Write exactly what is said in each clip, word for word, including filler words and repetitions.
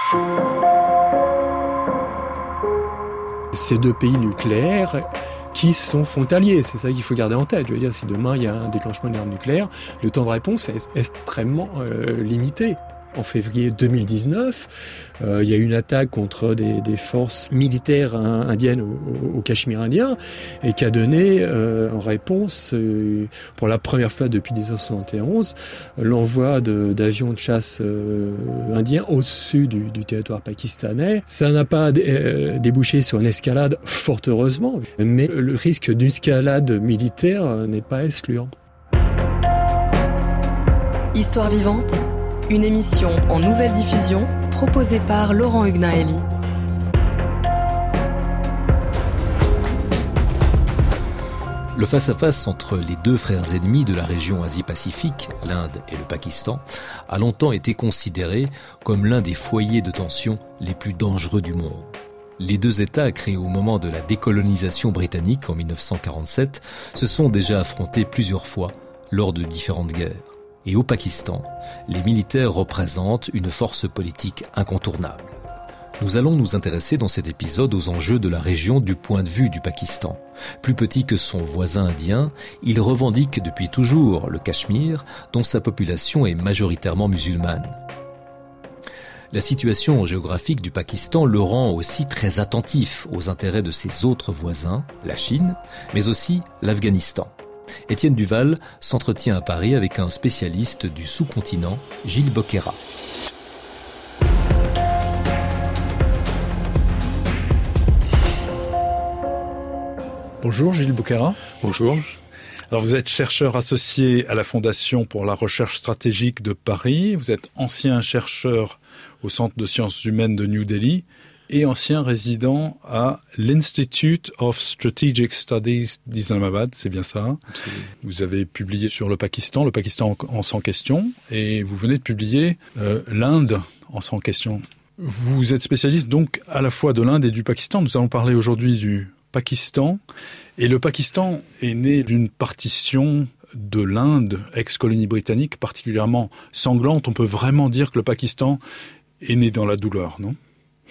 Ces deux pays nucléaires qui sont frontaliers, c'est ça qu'il faut garder en tête. Je veux dire, si demain il y a un déclenchement d'une arme nucléaire, le temps de réponse est extrêmement euh, limité. En février deux mille dix-neuf, euh, il y a eu une attaque contre des, des forces militaires indiennes au, au Cachemire indien et qui a donné euh, en réponse, euh, pour la première fois depuis dix-neuf cent soixante et onze, l'envoi de, d'avions de chasse euh, indiens au-dessus du, du territoire pakistanais. Ça n'a pas euh, débouché sur une escalade, fort heureusement, mais le risque d'une escalade militaire euh, n'est pas excluant. Histoire vivante, une émission en nouvelle diffusion proposée par Laurent Hugnaeli. Le face-à-face entre les deux frères ennemis de la région Asie-Pacifique, l'Inde et le Pakistan, a longtemps été considéré comme l'un des foyers de tension les plus dangereux du monde. Les deux États, créés au moment de la décolonisation britannique en dix-neuf cent quarante-sept, se sont déjà affrontés plusieurs fois lors de différentes guerres. Et au Pakistan, les militaires représentent une force politique incontournable. Nous allons nous intéresser dans cet épisode aux enjeux de la région du point de vue du Pakistan. Plus petit que son voisin indien, il revendique depuis toujours le Cachemire, dont sa population est majoritairement musulmane. La situation géographique du Pakistan le rend aussi très attentif aux intérêts de ses autres voisins, la Chine, mais aussi l'Afghanistan. Étienne Duval s'entretient à Paris avec un spécialiste du sous-continent, Gilles Boquera. Bonjour Gilles Boquera. Bonjour. Alors vous êtes chercheur associé à la Fondation pour la recherche stratégique de Paris. Vous êtes ancien chercheur au Centre de sciences humaines de New Delhi et ancien résident à l'Institute of Strategic Studies d'Islamabad, c'est bien ça. Absolument. Vous avez publié sur le Pakistan, le Pakistan en cent questions, et vous venez de publier euh, l'Inde en cent questions. Vous êtes spécialiste donc à la fois de l'Inde et du Pakistan. Nous allons parler aujourd'hui du Pakistan, et le Pakistan est né d'une partition de l'Inde, ex-colonie britannique, particulièrement sanglante. On peut vraiment dire que le Pakistan est né dans la douleur, non ?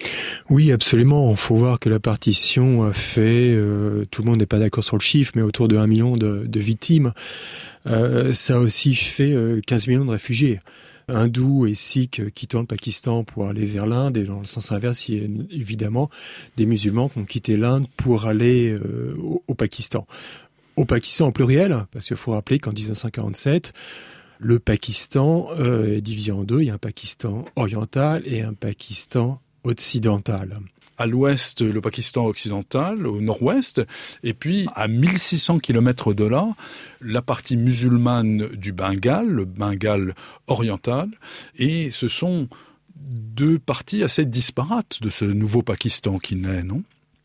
Oui, absolument. Il faut voir que la partition a fait, euh, tout le monde n'est pas d'accord sur le chiffre, mais autour de un million de, de victimes. Euh, ça a aussi fait euh, quinze millions de réfugiés. Hindous et sikhs quittant le Pakistan pour aller vers l'Inde, et dans le sens inverse, il y a évidemment des musulmans qui ont quitté l'Inde pour aller euh, au, au Pakistan. Au Pakistan au pluriel, parce qu'il faut rappeler qu'en dix-neuf cent quarante-sept, le Pakistan euh, est divisé en deux. Il y a un Pakistan oriental et un Pakistan occidental. À l'ouest, le Pakistan occidental, au nord-ouest, et puis à mille six cents kilomètres de là, la partie musulmane du Bengale, le Bengale oriental, et ce sont deux parties assez disparates de ce nouveau Pakistan qui naît, non ?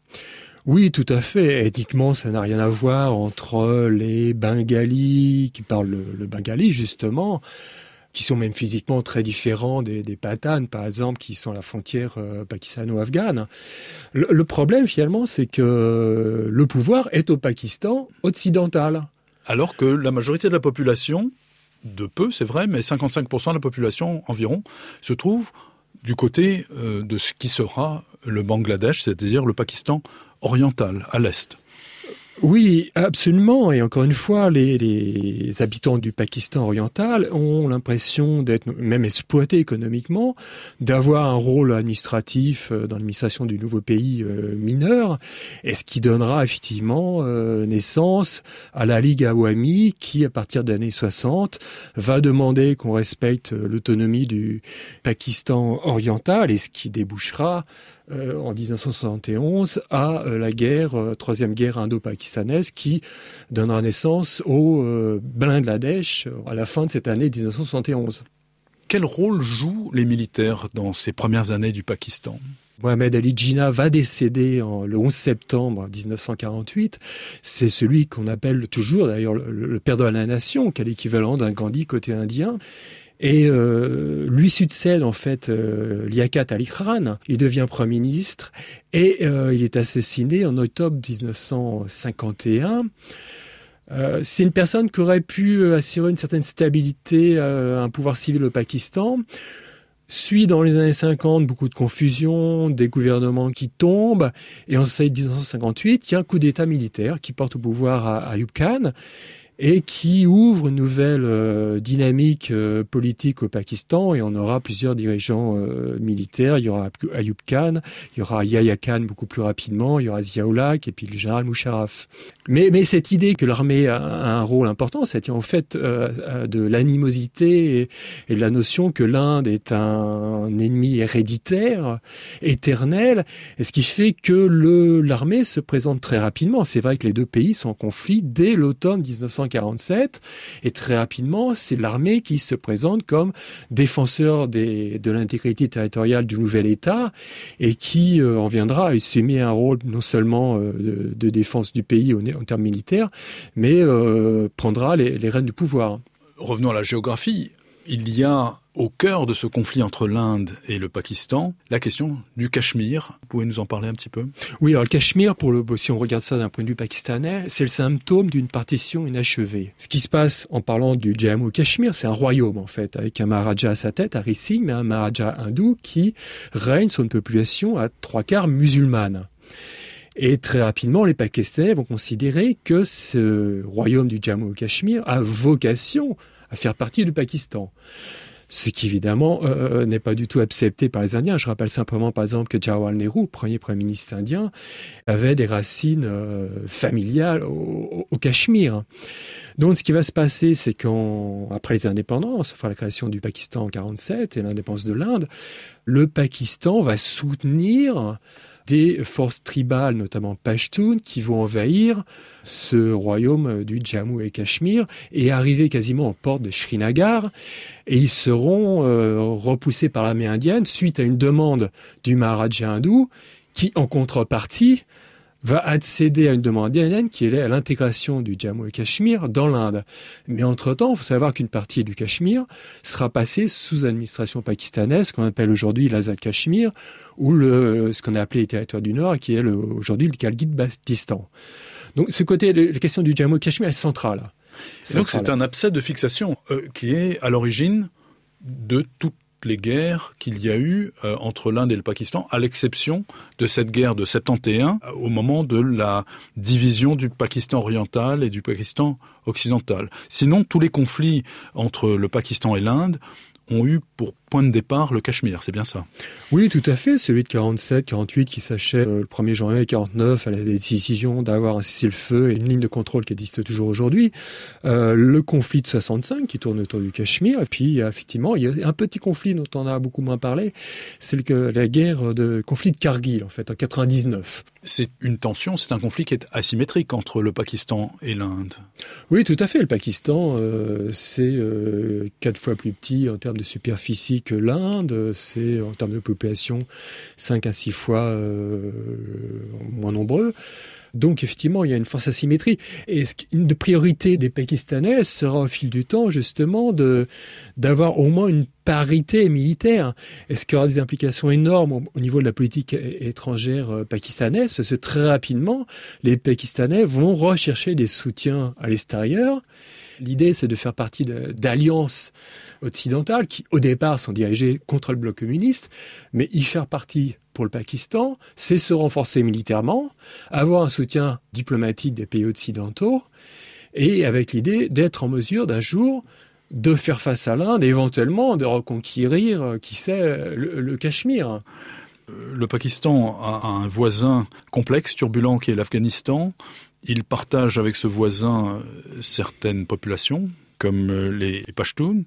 Oui, tout à fait. Ethniquement, ça n'a rien à voir entre les Bengalis, qui parlent le, le bengali justement, qui sont même physiquement très différents des, des Pathanes, par exemple, qui sont à la frontière euh, pakistano-afghane. Le, le problème, finalement, c'est que le pouvoir est au Pakistan occidental. Alors que la majorité de la population, de peu, c'est vrai, mais cinquante-cinq pour cent de la population environ, se trouve du côté euh, de ce qui sera le Bangladesh, c'est-à-dire le Pakistan oriental, à l'est. Oui, absolument. Et encore une fois, les, les habitants du Pakistan oriental ont l'impression d'être même exploités économiquement, d'avoir un rôle administratif dans l'administration du nouveau pays euh, mineur, et ce qui donnera effectivement euh, naissance à la Ligue Awami qui, à partir des années soixante, va demander qu'on respecte l'autonomie du Pakistan oriental, et ce qui débouchera Euh, en dix-neuf cent soixante et onze à euh, la guerre, euh, troisième guerre indo-pakistanaise qui donnera naissance au euh, Bangladesh euh, à la fin de cette année dix-neuf cent soixante et onze. Quel rôle jouent les militaires dans ces premières années du Pakistan ? Mohamed Ali Jinnah va décéder en, le onze septembre dix-neuf cent quarante-huit. C'est celui qu'on appelle toujours d'ailleurs le, le père de la nation, qui est l'équivalent d'un Gandhi côté indien. Et euh, lui succède en fait euh, Liaquat Ali Khan. Il devient Premier ministre et euh, il est assassiné en octobre dix-neuf cent cinquante et un. Euh, c'est une personne qui aurait pu assurer une certaine stabilité à un pouvoir civil au Pakistan. Suit dans les années cinquante beaucoup de confusion, des gouvernements qui tombent, et en dix-neuf cent cinquante-huit, il y a un coup d'État militaire qui porte au pouvoir à Ayub Khan, et qui ouvre une nouvelle euh, dynamique euh, politique au Pakistan, et on aura plusieurs dirigeants euh, militaires. Il y aura Ayub Khan, il y aura Yahya Khan beaucoup plus rapidement, il y aura Zia-ul-Haq et puis le général Musharraf. Mais, mais cette idée que l'armée a, a un rôle important, c'est en fait euh, de l'animosité et, et de la notion que l'Inde est un, un ennemi héréditaire, éternel, et ce qui fait que le, l'armée se présente très rapidement. C'est vrai que les deux pays sont en conflit dès l'automne dix-neuf cent quarante-sept, et très rapidement, c'est l'armée qui se présente comme défenseur des, de l'intégrité territoriale du nouvel État, et qui euh, en viendra à assumer un rôle non seulement euh, de, de défense du pays en, en termes militaires, mais euh, prendra les, les rênes du pouvoir. Revenons à la géographie. Il y a au cœur de ce conflit entre l'Inde et le Pakistan la question du Cachemire. Vous pouvez nous en parler un petit peu ? Oui, alors le Cachemire, pour le, si on regarde ça d'un point de vue pakistanais, c'est le symptôme d'une partition inachevée. Ce qui se passe en parlant du Jammu et Cachemire, c'est un royaume en fait, avec un Maharaja à sa tête, Hari Singh, mais un Maharaja hindou qui règne sur une population à trois quarts musulmane. Et très rapidement, les Pakistanais vont considérer que ce royaume du Jammu et Cachemire a vocation à faire partie du Pakistan. Ce qui, évidemment, euh, n'est pas du tout accepté par les Indiens. Je rappelle simplement, par exemple, que Jawaharlal Nehru, premier Premier ministre indien, avait des racines euh, familiales au, au Cachemire. Donc, ce qui va se passer, c'est qu'après les indépendances, enfin la création du Pakistan en quarante-sept et l'indépendance de l'Inde, le Pakistan va soutenir des forces tribales, notamment Pashtun, qui vont envahir ce royaume du Jammu et Cachemire et arriver quasiment aux portes de Srinagar. Et ils seront euh, repoussés par l'armée indienne suite à une demande du Maharaja hindou qui, en contrepartie, va accéder à une demande indienne qui est à l'intégration du Jammu et Cachemire dans l'Inde. Mais entre-temps, il faut savoir qu'une partie du Cachemire sera passée sous administration pakistanaise, ce qu'on appelle aujourd'hui l'Azad Cachemire, ou le, ce qu'on a appelé les territoires du Nord, qui est le, aujourd'hui le Galgit-Baltistan. Donc ce côté, la question du Jammu et Cachemire est centrale. Et donc c'est un abcès de fixation euh, qui est à l'origine de toute les guerres qu'il y a eu euh, entre l'Inde et le Pakistan, à l'exception de cette guerre de soixante et onze, euh, au moment de la division du Pakistan oriental et du Pakistan occidental. Sinon, tous les conflits entre le Pakistan et l'Inde ont eu pour point de départ le Cachemire, c'est bien ça ? Oui, tout à fait. Celui de quarante-sept quarante-huit qui s'achève euh, le premier janvier quarante-neuf à la décision d'avoir un cessez-le-feu et une ligne de contrôle qui existe toujours aujourd'hui. Euh, le conflit de soixante-cinq qui tourne autour du Cachemire. Et puis, effectivement, il y a un petit conflit dont on a beaucoup moins parlé. C'est le, la guerre de conflit de Kargil, en fait, en quatre-vingt-dix-neuf. C'est une tension, c'est un conflit qui est asymétrique entre le Pakistan et l'Inde. Oui, tout à fait. Le Pakistan, euh, c'est euh, quatre fois plus petit en termes de superficie que l'Inde, c'est en termes de population cinq à six fois euh, moins nombreux. Donc effectivement, il y a une force asymétrie. Et une des priorités des Pakistanais sera au fil du temps justement de, d'avoir au moins une parité militaire. Et ce qui aura des implications énormes au, au niveau de la politique étrangère pakistanaise, parce que très rapidement, les Pakistanais vont rechercher des soutiens à l'extérieur. L'idée, c'est de faire partie de, d'alliances occidentales qui, au départ, sont dirigées contre le bloc communiste, mais y faire partie pour le Pakistan, c'est se renforcer militairement, avoir un soutien diplomatique des pays occidentaux, et avec l'idée d'être en mesure d'un jour de faire face à l'Inde, et éventuellement de reconquérir, qui sait, le, le Cachemire. Le Pakistan a un voisin complexe, turbulent, qui est l'Afghanistan. Il partage avec ce voisin certaines populations, comme les Pashtuns.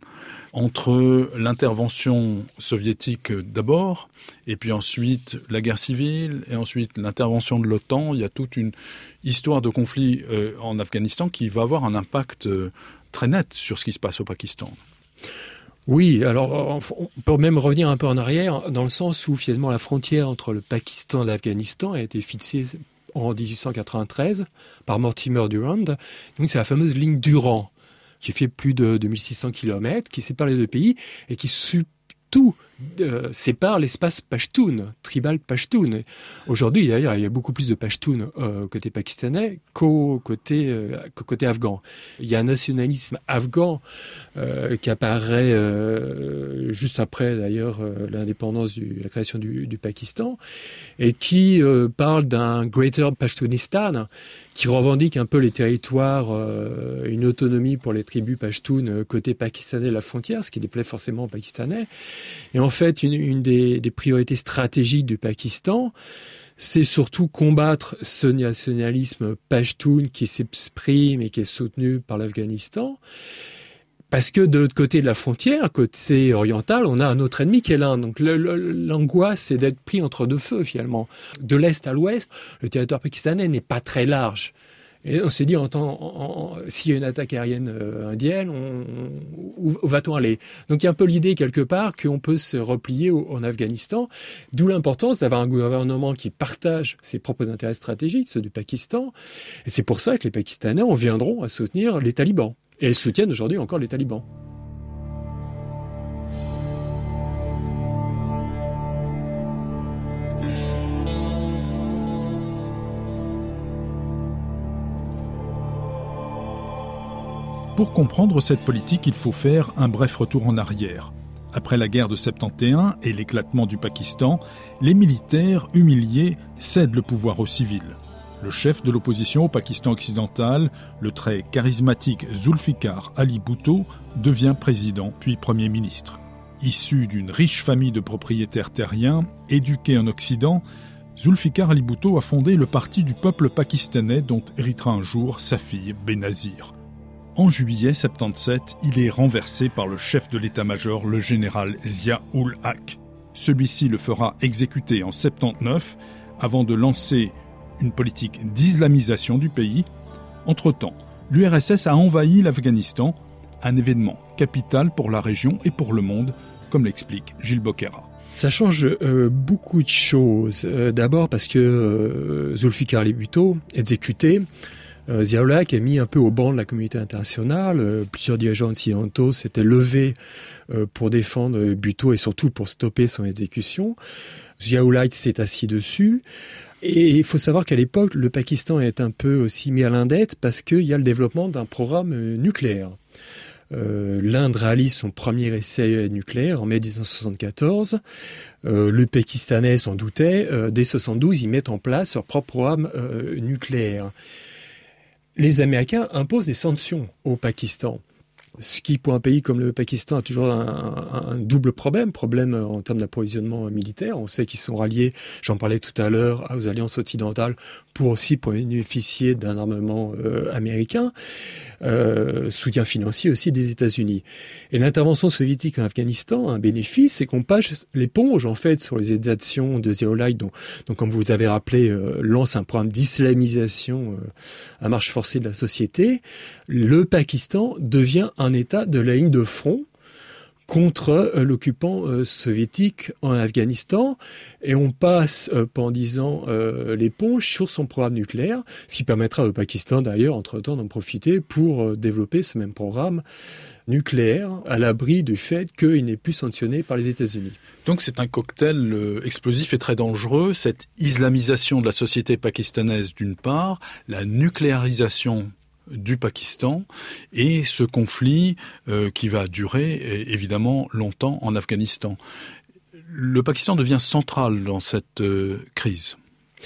Entre l'intervention soviétique d'abord, et puis ensuite la guerre civile, et ensuite l'intervention de l'OTAN, il y a toute une histoire de conflit euh, en Afghanistan qui va avoir un impact euh, très net sur ce qui se passe au Pakistan. Oui, alors on peut même revenir un peu en arrière, dans le sens où finalement la frontière entre le Pakistan et l'Afghanistan a été fixée en dix-huit cent quatre-vingt-treize par Mortimer Durand. Donc c'est la fameuse ligne Durand, qui fait plus de deux mille six cents kilomètres, qui sépare les deux pays et qui surtout euh, sépare l'espace Pashtun, tribal Pashtun. Aujourd'hui, d'ailleurs, il y a beaucoup plus de Pashtun euh, côté pakistanais qu'au côté, euh, qu'au côté afghan. Il y a un nationalisme afghan euh, qui apparaît euh, juste après, d'ailleurs, euh, l'indépendance, du, la création du, du Pakistan, et qui euh, parle d'un Greater Pashtunistan, qui revendique un peu les territoires, euh, une autonomie pour les tribus Pashtun euh, côté pakistanais de la frontière, ce qui déplaît forcément aux Pakistanais. Et en fait, une, une des, des priorités stratégiques du Pakistan, c'est surtout combattre ce nationalisme Pashtun qui s'exprime et qui est soutenu par l'Afghanistan. Parce que de l'autre côté de la frontière, côté oriental, on a un autre ennemi qui est l'Inde. Donc le, le, l'angoisse, c'est d'être pris entre deux feux, finalement. De l'est à l'ouest, le territoire pakistanais n'est pas très large. Et on s'est dit, en temps, en, en, s'il y a une attaque aérienne euh, indienne, on, où, où va-t-on aller? Donc il y a un peu l'idée, quelque part, qu'on peut se replier au, en Afghanistan. D'où l'importance d'avoir un gouvernement qui partage ses propres intérêts stratégiques, ceux du Pakistan. Et c'est pour ça que les Pakistanais en viendront à soutenir les talibans. Et elles soutiennent aujourd'hui encore les talibans. Pour comprendre cette politique, il faut faire un bref retour en arrière. Après la guerre de soixante et onze et l'éclatement du Pakistan, les militaires humiliés cèdent le pouvoir aux civils. Le chef de l'opposition au Pakistan occidental, le très charismatique Zulfikar Ali Bhutto, devient président puis Premier ministre. Issu d'une riche famille de propriétaires terriens, éduqué en Occident, Zulfikar Ali Bhutto a fondé le Parti du peuple pakistanais dont héritera un jour sa fille Benazir. En juillet soixante-dix-sept, il est renversé par le chef de l'état-major, le général Zia-ul-Haq. Celui-ci le fera exécuter en soixante-dix-neuf avant de lancer une politique d'islamisation du pays. Entre-temps, l'U R S S a envahi l'Afghanistan, un événement capital pour la région et pour le monde, comme l'explique Gilles Bocquera. Ça change euh, beaucoup de choses. Euh, d'abord parce que euh, Zulfikar Ali Bhutto, exécuté, euh, Zia-ul-Haq est mis un peu au banc de la communauté internationale. Euh, plusieurs dirigeants occidentaux s'étaient levés euh, pour défendre Bhutto et surtout pour stopper son exécution. Zia-ul-Haq s'est assis dessus. Et il faut savoir qu'à l'époque, le Pakistan est un peu aussi mis à l'indette parce qu'il y a le développement d'un programme nucléaire. Euh, L'Inde réalise son premier essai nucléaire en mai dix-neuf cent soixante-quatorze. Euh, le Pakistanais s'en doutait. Euh, dès soixante-douze, ils mettent en place leur propre programme euh, nucléaire. Les Américains imposent des sanctions au Pakistan. Ce qui, pour un pays comme le Pakistan, a toujours un, un, un double problème, problème en termes d'approvisionnement militaire. On sait qu'ils sont ralliés, j'en parlais tout à l'heure, aux alliances occidentales pour aussi pour bénéficier d'un armement euh, américain, euh, soutien financier aussi des États-Unis. Et l'intervention soviétique en Afghanistan, un bénéfice, c'est qu'on passe l'éponge en fait sur les exactions de Zia-ul-Haq, dont, donc comme vous avez rappelé, euh, lance un programme d'islamisation euh, à marche forcée de la société. Le Pakistan devient un État de la ligne de front contre euh, l'occupant euh, soviétique en Afghanistan, et on passe euh, pendant dix ans euh, l'éponge sur son programme nucléaire, ce qui permettra au Pakistan d'ailleurs entre-temps d'en profiter pour euh, développer ce même programme nucléaire à l'abri du fait qu'il n'est plus sanctionné par les États-Unis. Donc c'est un cocktail euh, explosif et très dangereux, cette islamisation de la société pakistanaise d'une part, la nucléarisation du Pakistan et ce conflit euh, qui va durer évidemment longtemps en Afghanistan. Le Pakistan devient central dans cette euh, crise.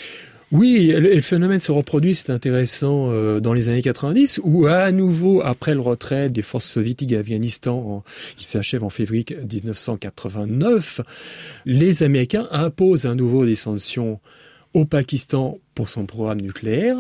Oui, le phénomène se reproduit, c'est intéressant, euh, dans les années quatre-vingt-dix, où à nouveau, après le retrait des forces soviétiques d'Afghanistan, en, qui s'achève en février dix-neuf cent quatre-vingt-neuf, les Américains imposent à nouveau des sanctions au Pakistan pour son programme nucléaire.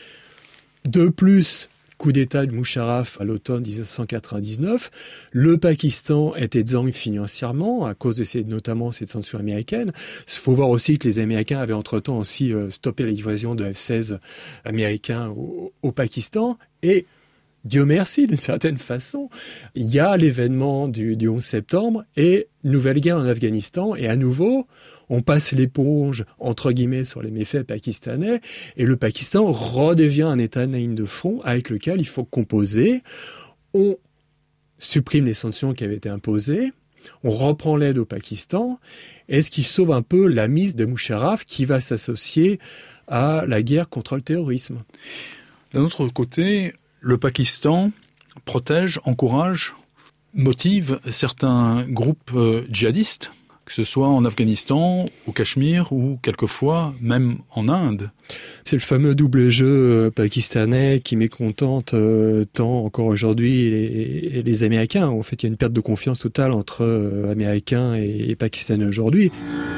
De plus, coup d'État de Musharraf à l'automne dix-neuf cent quatre-vingt-dix-neuf, le Pakistan était exsangue financièrement à cause de ces, notamment cette censure américaine. Il faut voir aussi que les Américains avaient entre-temps aussi euh, stoppé la livraison de F seize américains au, au Pakistan. Et Dieu merci, d'une certaine façon, il y a l'événement du, du onze septembre et nouvelle guerre en Afghanistan. Et à nouveau, on passe l'éponge, entre guillemets, sur les méfaits pakistanais, et le Pakistan redevient un État de la ligne de front avec lequel il faut composer. On supprime les sanctions qui avaient été imposées. on reprend l'aide au Pakistan, et ce qui sauve un peu la mise de Musharraf qui va s'associer à la guerre contre le terrorisme. D'un autre côté, le Pakistan protège, encourage, motive certains groupes euh, djihadistes, que ce soit en Afghanistan, au Cachemire ou quelquefois même en Inde. C'est le fameux double jeu pakistanais qui mécontente euh, tant encore aujourd'hui les, les Américains. En fait, il y a une perte de confiance totale entre euh, Américains et, et Pakistanais aujourd'hui.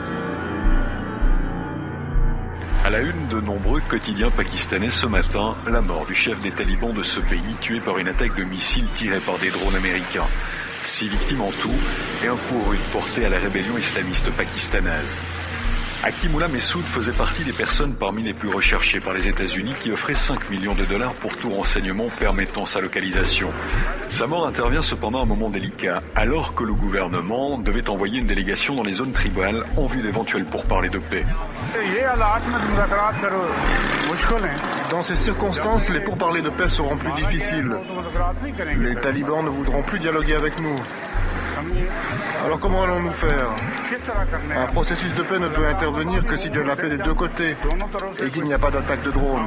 À la une de nombreux quotidiens pakistanais ce matin, la mort du chef des talibans de ce pays tué par une attaque de missiles tirée par des drones américains. Six victimes en tout et un coup rude porté à la rébellion islamiste pakistanaise. Hakimullah Messoud faisait partie des personnes parmi les plus recherchées par les États-Unis qui offraient cinq millions de dollars pour tout renseignement permettant sa localisation. Sa mort intervient cependant à un moment délicat, alors que le gouvernement devait envoyer une délégation dans les zones tribales en vue d'éventuels pourparlers de paix. Dans ces circonstances, les pourparlers de paix seront plus difficiles. Les talibans ne voudront plus dialoguer avec nous. Alors comment allons-nous faire ? Un processus de paix ne peut intervenir que s'il y a la paix des deux côtés et qu'il n'y a pas d'attaque de drone.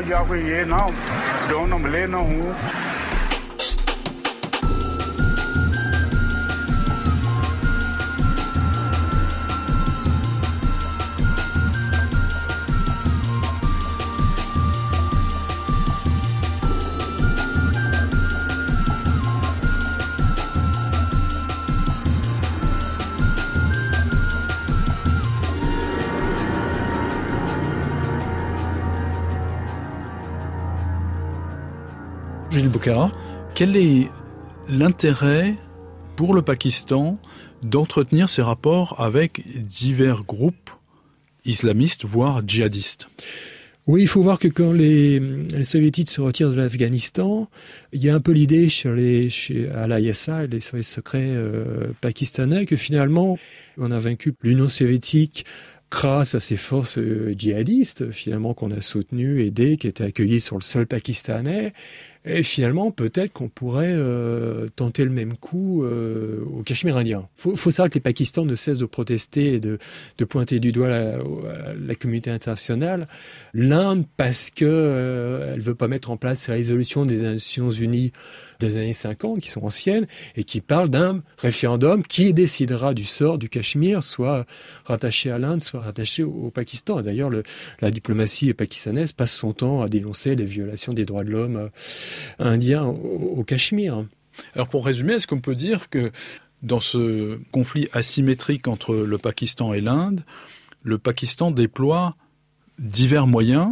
Gilles Bocara, quel est l'intérêt pour le Pakistan d'entretenir ses rapports avec divers groupes islamistes, voire djihadistes ? Oui, il faut voir que quand les, les soviétiques se retirent de l'Afghanistan, il y a un peu l'idée chez les, chez, à l'I S A, les services secrets euh, pakistanais, que finalement, on a vaincu l'Union soviétique grâce à ces forces euh, djihadistes, finalement, qu'on a soutenues, aidées, qui étaient accueillies sur le sol pakistanais. Et finalement, peut-être qu'on pourrait euh, tenter le même coup euh, au Cachemire indien. Il faut, faut savoir que les Pakistans ne cessent de protester et de, de pointer du doigt la, la communauté internationale. L'Inde, parce qu'elle euh, ne veut pas mettre en place ces résolutions des Nations Unies des années cinquante, qui sont anciennes, et qui parlent d'un référendum qui décidera du sort du Cachemire, soit rattaché à l'Inde, soit rattaché au, au Pakistan. D'ailleurs, le, la diplomatie pakistanaise passe son temps à dénoncer les violations des droits de l'homme euh, indiens au, au Cachemire. Alors pour résumer, est-ce qu'on peut dire que dans ce conflit asymétrique entre le Pakistan et l'Inde, le Pakistan déploie divers moyens,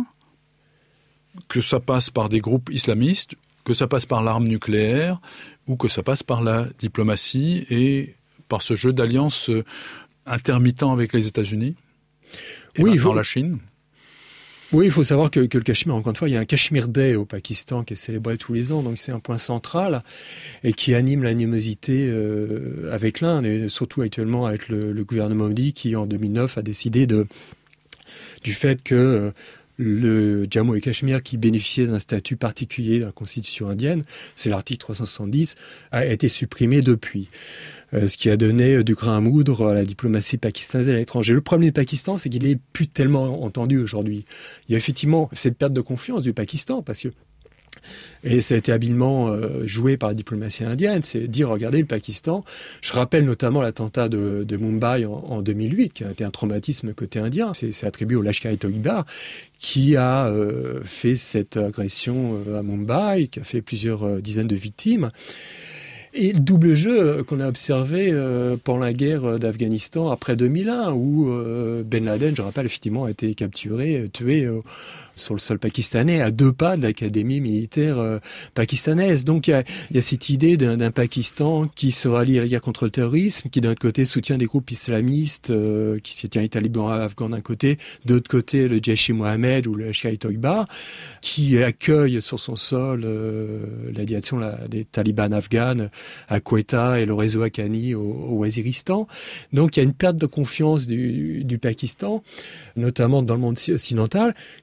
que ça passe par des groupes islamistes, que ça passe par l'arme nucléaire ou que ça passe par la diplomatie et par ce jeu d'alliance intermittent avec les États-Unis et oui, maintenant faut... la Chine. Oui, il faut savoir que, que le Cachemire, encore une fois, il y a un Cachemire Day au Pakistan qui est célébré tous les ans, donc c'est un point central et qui anime l'animosité euh, avec l'Inde et surtout actuellement avec le, le gouvernement Modi qui en deux mille neuf a décidé de, du fait que euh, le Jammu et Cachemire, qui bénéficiait d'un statut particulier dans la constitution indienne, c'est l'article trois cent soixante-dix, a été supprimé depuis. Euh, ce qui a donné du grain à moudre à la diplomatie pakistanaise à l'étranger. Le problème du Pakistan, c'est qu'il n'est plus tellement entendu aujourd'hui. Il y a effectivement cette perte de confiance du Pakistan, parce que et ça a été habilement euh, joué par la diplomatie indienne, c'est dire, regardez, le Pakistan, je rappelle notamment l'attentat de, de Mumbai en, en deux mille huit, qui a été un traumatisme côté indien, c'est, c'est attribué au Lashkar-e-Taiba, qui a euh, fait cette agression euh, à Mumbai, qui a fait plusieurs euh, dizaines de victimes. Et le double jeu qu'on a observé euh, pendant la guerre d'Afghanistan après deux mille un, où euh, Ben Laden, je rappelle, effectivement, a été capturé, tué euh, sur le sol pakistanais, à deux pas de l'académie militaire euh, pakistanaise. Donc il y a, y a cette idée d'un, d'un Pakistan qui se rallie à la guerre contre le terrorisme, qui d'un côté soutient des groupes islamistes, euh, qui soutient les talibans afghans d'un côté, de l'autre côté le Jaish-e-Mohammed ou le Lashkar-e-Taiba, qui accueille sur son sol euh, la direction la, des talibans afghans à Quetta et le réseau Haqqani au, au Waziristan. Donc il y a une perte de confiance du, du Pakistan, notamment dans le monde occidental, qui s'est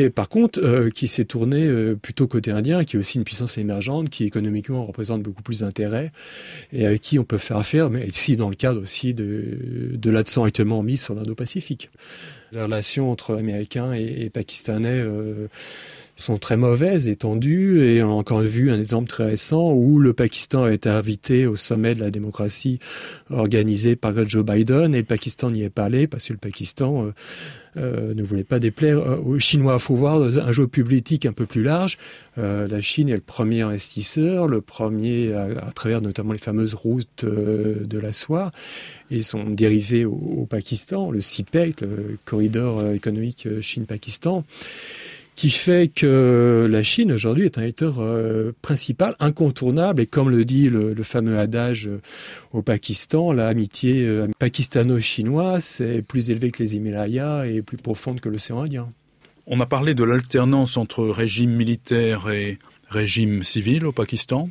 mais par contre, euh, qui s'est tourné euh, plutôt côté indien, qui est aussi une puissance émergente, qui économiquement représente beaucoup plus d'intérêt, et avec qui on peut faire affaire, mais ici dans le cadre aussi de, de l'accent actuellement mis sur l'Indo-Pacifique. Les relations entre Américains et, et Pakistanais euh, sont très mauvaises et tendues, et on a encore vu un exemple très récent où le Pakistan a été invité au sommet de la démocratie organisé par Joe Biden, et le Pakistan n'y est pas allé parce que le Pakistan euh, euh, ne voulait pas déplaire aux Chinois. Il faut voir un jeu politique un peu plus large. Euh, la Chine est le premier investisseur, le premier à, à travers notamment les fameuses routes euh, de la soie, et son dérivé au, au Pakistan, le C P E C, le corridor économique Chine-Pakistan, qui fait que la Chine aujourd'hui est un acteur euh, principal, incontournable, et comme le dit le, le fameux adage euh, au Pakistan, l'amitié euh, pakistano-chinoise c'est plus élevée que les Himalayas et plus profonde que l'océan Indien. On a parlé de l'alternance entre régime militaire et régime civil au Pakistan.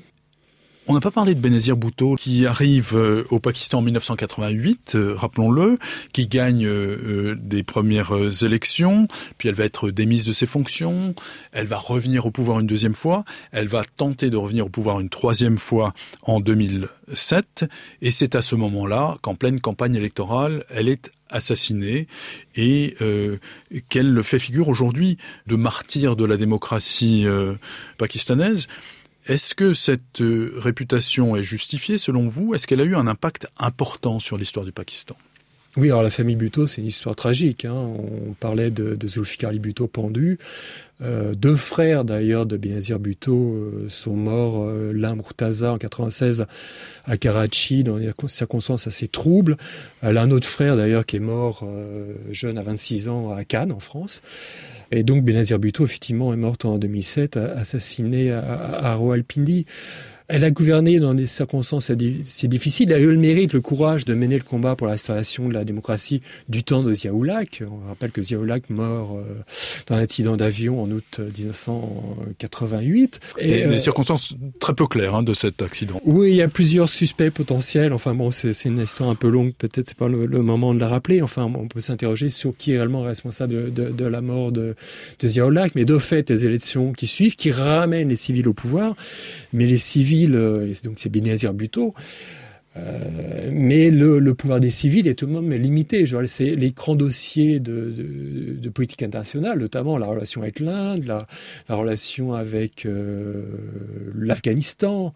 On n'a pas parlé de Bénazir Bhutto qui arrive au Pakistan en dix-neuf cent quatre-vingt-huit, euh, rappelons-le, qui gagne euh, des premières élections, puis elle va être démise de ses fonctions, elle va revenir au pouvoir une deuxième fois, elle va tenter de revenir au pouvoir une troisième fois en deux mille sept, et c'est à ce moment-là qu'en pleine campagne électorale, elle est assassinée et euh, qu'elle fait figure aujourd'hui de martyr de la démocratie euh, pakistanaise. Est-ce que cette euh, réputation est justifiée selon vous ? Est-ce qu'elle a eu un impact important sur l'histoire du Pakistan ? Oui, alors la famille Bhutto, c'est une histoire tragique. Hein. On parlait de, de Zulfikar Ali Bhutto pendu. Euh, deux frères d'ailleurs de Bénazir Bhutto euh, sont morts, euh, l'un Murtaza en quatre-vingt-seize à Karachi dans des circonstances assez troubles. Euh, l'un autre frère d'ailleurs qui est mort euh, jeune à vingt-six ans à Cannes en France. Et donc Bénazir Bhutto effectivement est morte en deux mille sept, assassinée à, à, à Rawalpindi. Elle a gouverné dans des circonstances assez difficiles. Elle a eu le mérite, le courage de mener le combat pour la restauration de la démocratie du temps de Zia-ul-Haq. On rappelle que Zia-ul-Haq mort euh, dans un accident d'avion en août dix-neuf cent quatre-vingt-huit. Et, et euh, des circonstances très peu claires hein, de cet accident. Oui, il y a plusieurs suspects potentiels. Enfin bon, c'est, c'est une histoire un peu longue. Peut-être c'est pas le, le moment de la rappeler. Enfin, on peut s'interroger sur qui est réellement responsable de, de, de la mort de, de Zia-ul-Haq. Mais de fait, les élections qui suivent, qui ramènent les civils au pouvoir, mais les civils et donc c'est Bénazir Bhutto, euh, mais le, le pouvoir des civils est tout de même limité. Je vois, c'est les grands dossiers de, de, de politique internationale, notamment la relation avec l'Inde, la, la relation avec euh, l'Afghanistan,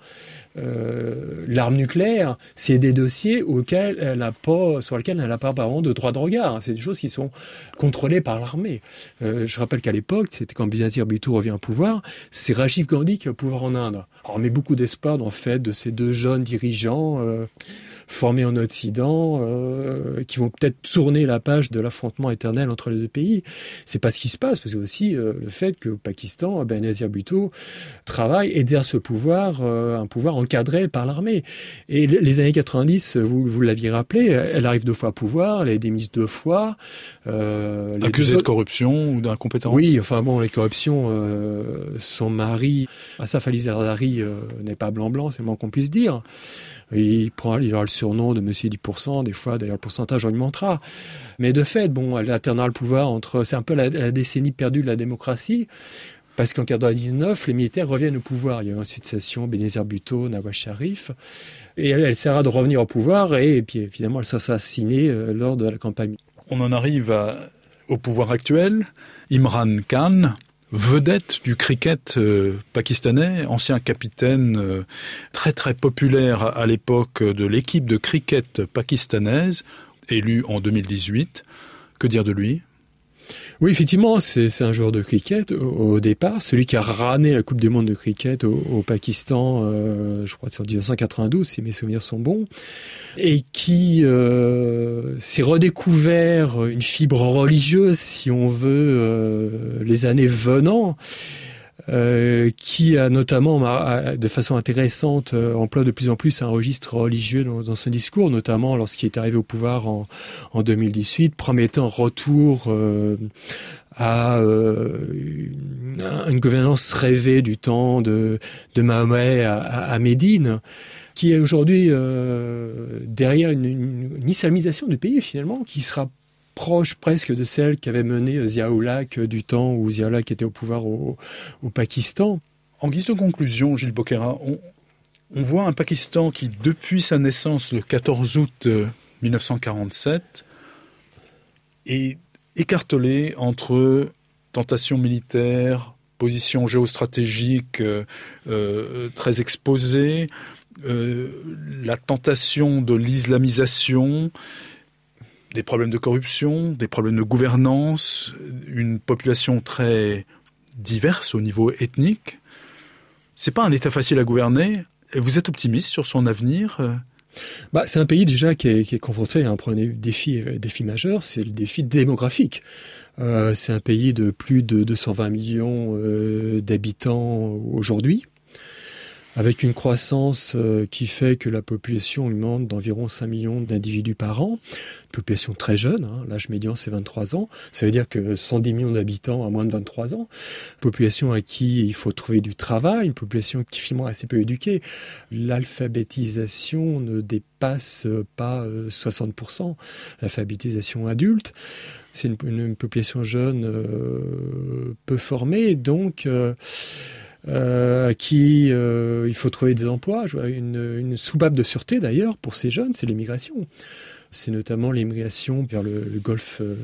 euh, l'arme nucléaire. C'est des dossiers auxquels elle a pas, sur lesquels elle n'a pas vraiment de droit de regard. C'est des choses qui sont contrôlées par l'armée. Euh, je rappelle qu'à l'époque, c'était quand Bénazir Bhutto revient au pouvoir, c'est Rajiv Gandhi qui a le pouvoir en Inde. Alors, on met beaucoup d'espoir dans le fait de ces deux jeunes dirigeants euh, formés en Occident, euh, qui vont peut-être tourner la page de l'affrontement éternel entre les deux pays. C'est pas ce qui se passe, parce que aussi euh, le fait que au Pakistan, Bénazir Bhutto travaille, exerce le pouvoir, euh, un pouvoir encadré par l'armée. Et les années quatre-vingt-dix, vous, vous l'aviez rappelé, elle arrive deux fois au pouvoir, elle est démise deux fois. Euh, Accusée de autres... corruption ou d'incompétence. Oui, enfin bon, les corruptions, euh, son mari, Asaf Ali Zardari, euh, n'est pas blanc-blanc, c'est le moins qu'on puisse dire. Il prend, il aura le surnom de Monsieur dix pour cent, des fois d'ailleurs le pourcentage augmentera. Mais de fait, bon, elle alternera le pouvoir entre, c'est un peu la, la décennie perdue de la démocratie, parce qu'en quatre-vingt-dix-neuf, les militaires reviennent au pouvoir. Il y a eu une succession, Bénazir Bhutto, Nawaz Sharif, et elle, elle essaiera de revenir au pouvoir, et, et puis évidemment elle sera assassinée euh, lors de la campagne. On en arrive à, au pouvoir actuel, Imran Khan, vedette du cricket euh, pakistanais, ancien capitaine euh, très très populaire à, à l'époque de l'équipe de cricket pakistanaise, élu en deux mille dix-huit. Que dire de lui ? Oui, effectivement, c'est, c'est un joueur de cricket au, au départ, celui qui a ramené la Coupe du Monde de cricket au, au Pakistan, euh, je crois que c'est en dix-neuf cent quatre-vingt-douze, si mes souvenirs sont bons, et qui euh, s'est redécouvert une fibre religieuse, si on veut, euh, les années venant, Euh, qui a notamment, de façon intéressante, euh, emploie de plus en plus un registre religieux dans, dans son discours, notamment lorsqu'il est arrivé au pouvoir en, en deux mille dix-huit, promettant retour euh, à euh, une, une gouvernance rêvée du temps de, de Mahomet à, à Médine, qui est aujourd'hui euh, derrière une, une, une islamisation du pays finalement, qui sera proche presque de celle qu'avait menée Zia-ul-Haq du temps où Zia-ul-Haq était au pouvoir au, au Pakistan. En guise de conclusion, Gilles Bocquerat, on, on voit un Pakistan qui, depuis sa naissance le quatorze août mille neuf cent quarante-sept, est écartelé entre tentations militaires, positions géostratégiques euh, euh, très exposées, euh, la tentation de l'islamisation, des problèmes de corruption, des problèmes de gouvernance, une population très diverse au niveau ethnique. C'est pas un État facile à gouverner. Vous êtes optimiste sur son avenir ? Bah, c'est un pays déjà qui est, qui est confronté à un premier défi, défi majeur, c'est le défi démographique. Euh, c'est un pays de plus de deux cent vingt millions euh, d'habitants aujourd'hui, avec une croissance euh, qui fait que la population augmente d'environ cinq millions d'individus par an. Une population très jeune, hein, l'âge médian c'est vingt-trois ans. Ça veut dire que cent dix millions d'habitants à moins de vingt-trois ans. Population à qui il faut trouver du travail, une population qui est finalement assez peu éduquée. L'alphabétisation ne dépasse pas euh, soixante pour cent, l'alphabétisation adulte. C'est une, une, une population jeune euh, peu formée, donc... Euh, Euh, qui euh, il faut trouver des emplois, une, une soupape de sûreté d'ailleurs pour ces jeunes, c'est l'immigration. C'est notamment l'immigration vers le, le golfe euh,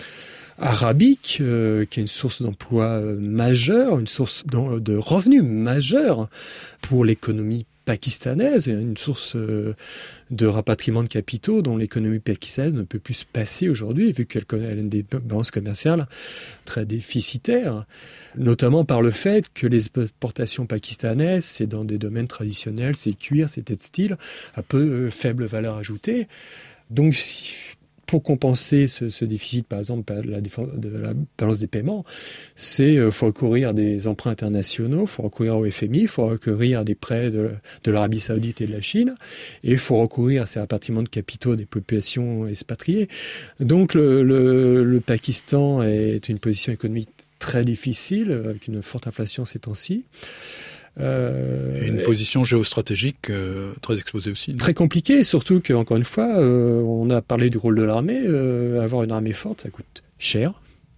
arabique, euh, qui est une source d'emploi euh, majeure, une source de, de revenus majeure pour l'économie pakistanaise, une source euh, de rapatriement de capitaux dont l'économie pakistanaise ne peut plus se passer aujourd'hui, vu qu'elle connaît elle a des balances commerciales très déficitaires, notamment par le fait que les exportations pakistanaises, c'est dans des domaines traditionnels, c'est cuir, c'est textile, à peu euh, faible valeur ajoutée. Donc, si, pour compenser ce, ce déficit, par exemple, de la, de la balance des paiements, c'est euh, faut recourir à des emprunts internationaux, il faut recourir au F M I, il faut recourir à des prêts de, de l'Arabie Saoudite et de la Chine, et il faut recourir à ces rapatriements de capitaux des populations expatriées. Donc, le, le, le Pakistan est une position économique très difficile, avec une forte inflation ces temps-ci. Euh, et une position géostratégique euh, très exposée aussi. Non ? Très compliquée, surtout qu'encore une fois, euh, on a parlé du rôle de l'armée. Euh, avoir une armée forte, ça coûte cher.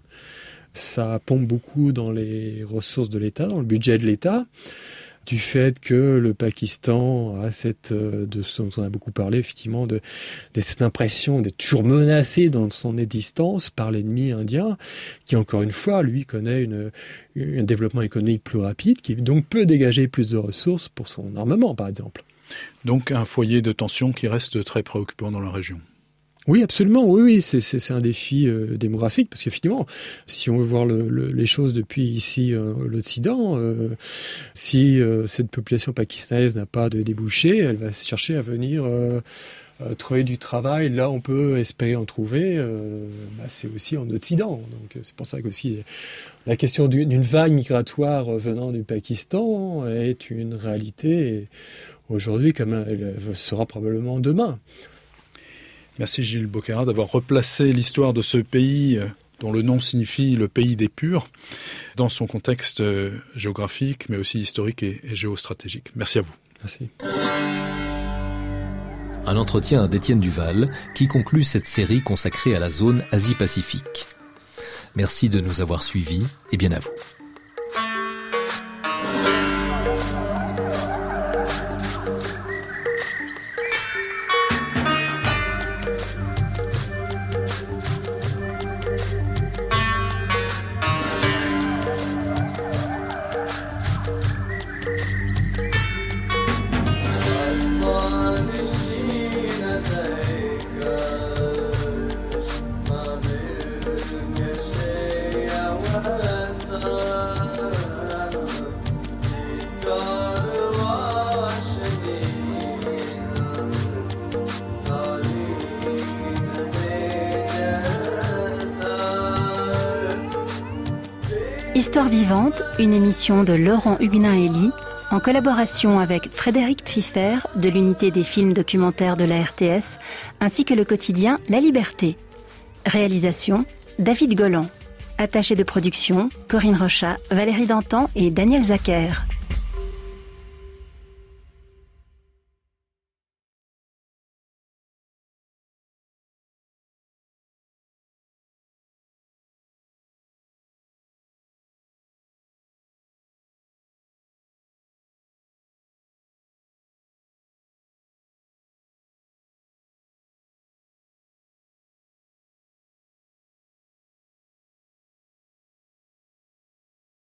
Ça pompe beaucoup dans les ressources de l'État, dans le budget de l'État. Du fait que le Pakistan a cette, de ce dont on a beaucoup parlé, effectivement, de, de cette impression d'être toujours menacé dans son existence par l'ennemi indien, qui encore une fois, lui, connaît une, un développement économique plus rapide, qui donc peut dégager plus de ressources pour son armement, par exemple. Donc un foyer de tension qui reste très préoccupant dans la région. Oui, absolument. Oui, oui, c'est, c'est, c'est un défi euh, démographique parce qu'effectivement, si on veut voir le, le, les choses depuis ici euh, l'Occident, euh, si euh, cette population pakistanaise n'a pas de débouchés, elle va chercher à venir euh, euh, trouver du travail. Là, on peut espérer en trouver. Euh, bah, c'est aussi en Occident. Donc, c'est pour ça qu'aussi la question d'une, d'une vague migratoire venant du Pakistan est une réalité aujourd'hui, comme elle sera probablement demain. Merci Gilles Bocquerat d'avoir replacé l'histoire de ce pays dont le nom signifie le pays des purs dans son contexte géographique mais aussi historique et, et géostratégique. Merci à vous. Merci. Un entretien d'Étienne Duval qui conclut cette série consacrée à la zone Asie-Pacifique. Merci de nous avoir suivis et bien à vous. Histoire vivante, une émission de Laurent Huguenin-Elie, en collaboration avec Frédéric Pfiffer de l'unité des films documentaires de la R T S, ainsi que le quotidien La Liberté. Réalisation, David Golan. Attaché de production, Corinne Rochat, Valérie Dantan et Daniel Zacher.